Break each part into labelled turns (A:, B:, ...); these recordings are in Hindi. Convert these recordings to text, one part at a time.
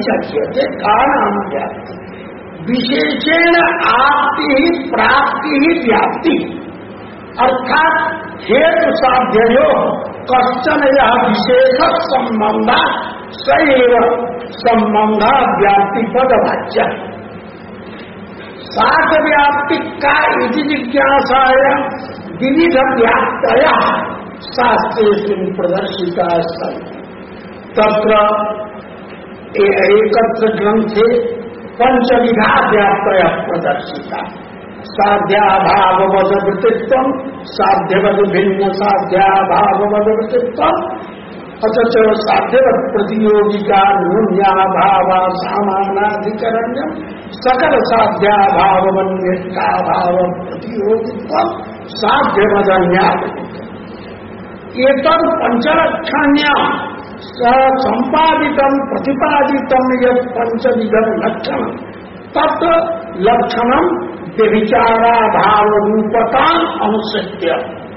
A: परिचर्यते कारण व्याप्ति विशेषेण आपति ही प्राप्ति ही व्याप्ति अर्थात हेतु साध्यो कश्चन यह विशेष संबंध सैव संबंध व्याप्ति पदवाच्य साथ व्याप्ति का इति जिज्ञासाय विविध व्याप्तय शास्त्रेषु प्रदर्शिता तत्र एकत्र ग्रंथे पंचविधा व्याप्तय प्रदर्शिता साध्याभाववद वृत्तित्वं साध्यवद भिन्न साध्याभाववद वृत्तित्वं अथ साध्यवद प्रतियोगिका न्यून्याभाव सामानाधिकरण्यं सकल साध्याभाववन्निष्ठाभाव प्रतियोगित्वं साध्यवदन्यापतित्वम् एतत् पंचलक्षण्य संपादितं प्रतिपादितं यत् पंचविधं लक्षणं तत् लक्षणं व्यभिचाराभाव रूपता अनुसृत्य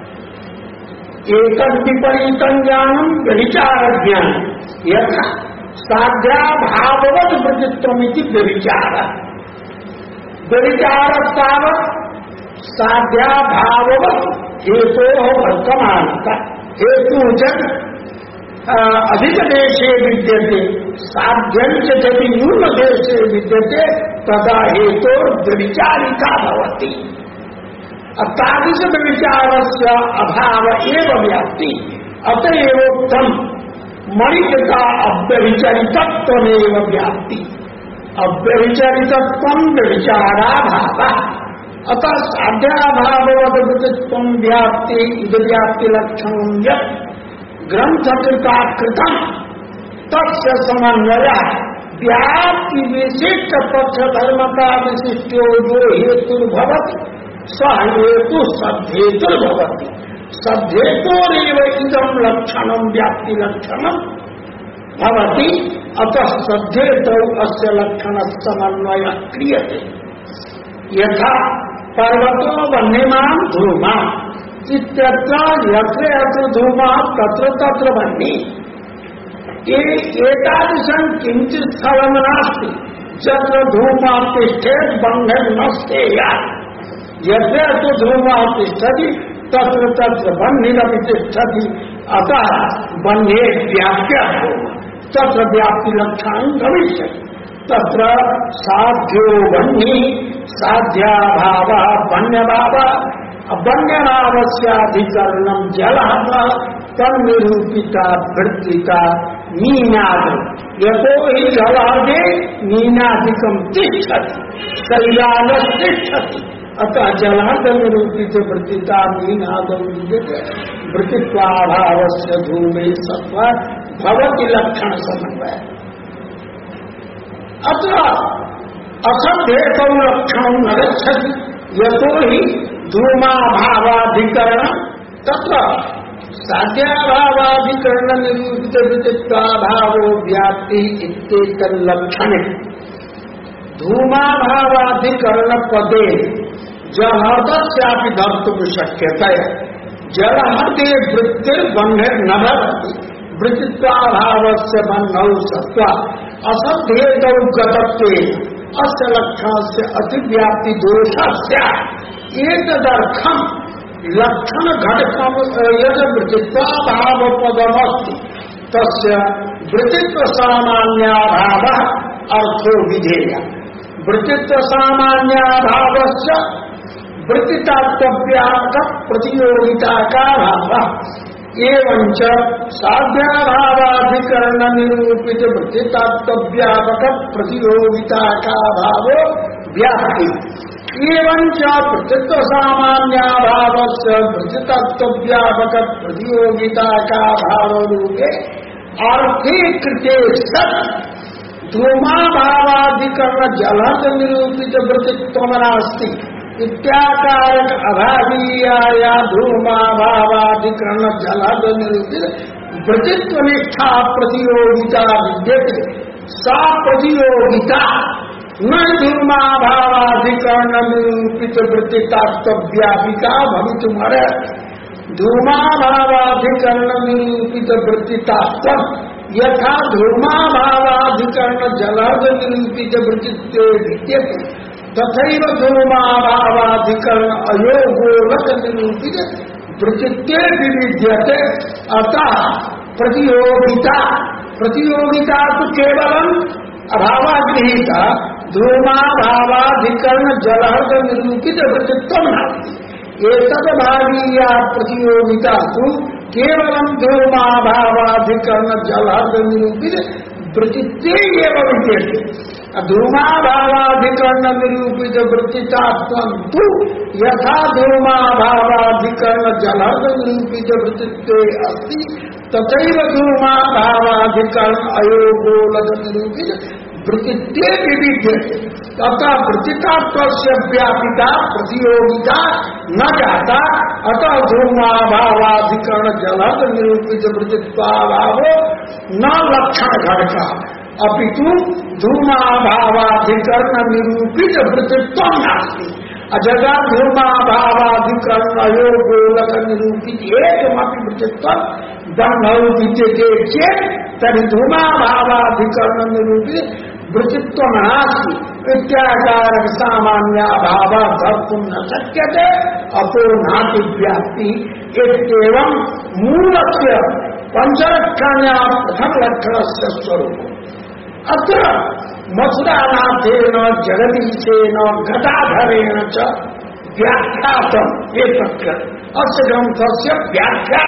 A: एकं विपरीतं ज्ञानं व्यभिचार ज्ञानं यथा साध्याभाववत् वृत्तित्वमिति व्यभिचारः व्यभिचारस्तावत् साध्याभाववत् हेतोः वर्तमानता हेतु च अधिक देशे विद्यते साध्यञ्च यदि न्यून देशे विद्यते तदा हेतोर्व्यभिचारिता भवति तादृश व्यभिचारस्य अभाव एव व्याप्ति अतएवोक्तं मणिका अव्यभिचरितत्वमेव व्याप्ति अव्यभिचरितत्वं व्यभिचाराभावः अतः साध्याभाववद्वृत्तित्वं व्याप्ति इदव्याप्ति लक्षणं यत् ग्रंथकृता कृतं तस्य समन्वयः व्याप्ति विशिष्ट पक्ष धर्मता विशिष्टो जो हेतुर्भवति स हेतु सद्धेतुर्भवति सद्धेतोरेव इदं लक्षणं व्याप्ति लक्षणं भवति अतः सद्धेतौ अस्य लक्षणस्य समन्वयः क्रियते यथा पर्वतो वह्निमान् धूमान् इत्यत्र यत्र यत्र धूमः तत्र तत्र वह्निः एतादृशं किञ्चित् स्थलं नास्ति यत्र धूमः तिष्ठेत् बन्धः न स्यात् यत्र यत्र धूमः तिष्ठति तत्र तत्र बन्धिरपि तिष्ठति अतः बन्धे व्याप्य धूमः तत्र व्याप्तिलक्षणं भविष्यति तत्र साध्यो बन्धिः साध्याभावः वन्यभावः वन्यभावस्याधिकरणं जलः तन्निरूपिता वृत्तिका मीनादि यतो हि जलादे मीनादिकं तिष्ठति शैलालस्तिष्ठति अतः जलाद निरूपित वृत्तिका मीनादौ विद्यते वृत्तित्वाभावस्य धूमे सत्वा भवति लक्षण समन्वय अत्र असद्धेतौ लक्षणं न गच्छति यतो हि धूमाभावाधिकरण तत्र साध्याभावाधिकरण निरूपित वृत्तित्वाभावो व्याप्ति इत्येतल्लक्षणे धूमाभावाधिकरण पदे जलहृदस्यापि धर्तुं शक्यते जलहृदे वृत्तिर्बन्धेर्न भवति वृत्तित्वाभावस्य बन्धौ सत्वा असद्धेतौ गतत्वेन अस्य लक्षणस्य अतिव्याप्ति दोषस्य एतदर्थं लक्षण घटकं यद वृत्तित्वाभाव पदमस्ति तस्य वृत्तित्व सामान्याभावः अर्थो विधेयः वृत्तित्व सामान्याभावस्य वृत्तितात्व्यापक प्रतियोगिताभावः एवंच साध्याभावाधिकरण निरूपित वृत्तितात्व्यापक प्रतियोगिताभावो व्याप्ति एवंच वृत्तित्व सामान्याभावस्य वृत्तितात्व्यापक प्रतियोगिताभाव रूपे अर्थे कृते सत् धूमाभावाधिकरण जलद निरूपित वृत्तित्व नास्ति इत्याकारक अभावीयाया धूमाभावाधिकरण जलद निरूपित वृत्तित्वनिष्ठा प्रतियोगिता विद्यते सा प्रतियोगिता न धूमाभावाधिकरण निरूपित वृत्तितात्व्यापिका भवितुमर्हति धूमाभावाधिकरण निरूपित वृत्तितात्व यथा ध्रुमाभावाधिकरण जलार्ध निरूपित वृत्तित्वे विद्यते तथैव ध्रुमाभावाधिकरण अयोगोलक निरूपित वृत्तित्वे विविध्यते। अतः प्रतियोगिता तो केवलम अभावागृहीता ध्रुमाभावाधिकरण जलार्ध निरूपित वृत्तित्व नास्ति। एतद् भागीया प्रतियोगिता तो केवलम ध्रुमाभावाधिकरण जलार्ध निरूपित वृत्तित्वे एव विद्यते। ध्रुमाभावाधिकरण निरूपित वृत्तितात्वं तु यथा ध्रुमाभावाधिकरण जलार्ध निरूपित वृत्तित्वे अस्ति तथैव ध्रुमाभावाधिकरण अयोगोलक निरूपित वृत्तित्वे विविध्यते। अतः वृत्तितात्वस्य व्यापिता प्रतियोगिता न जाता। अतः ध्रुमाभावाधिकरण जलार्ध निरूपित वृत्तित्वाभावो न लक्षण घटका अपितु ध्रुमाभावाधिकरण निरूपित वृत्तित्व नास्ति। अजगा ध्रुमाभावाधिकरण अयोगोलक निरूपित एकमपि वृत्तित्व ब्रह्मौ विद्यते चेत् तर्हि ध्रुमाभावाधिकरण निरूपित वृत्तित्व नास्ति इत्याकार सामान्याभावः धर्तुं न शक्यते। अतो नाति व्याप्ति। इत्येवं मूलस्य पंचलक्षण्यां प्रथमलक्षणस्य स्वरूपम्। अत्र मथुरानाथेन जगदीशेन गदाधरेण च व्याख्यातम् एतत् अस्य ग्रन्थस्य व्याख्या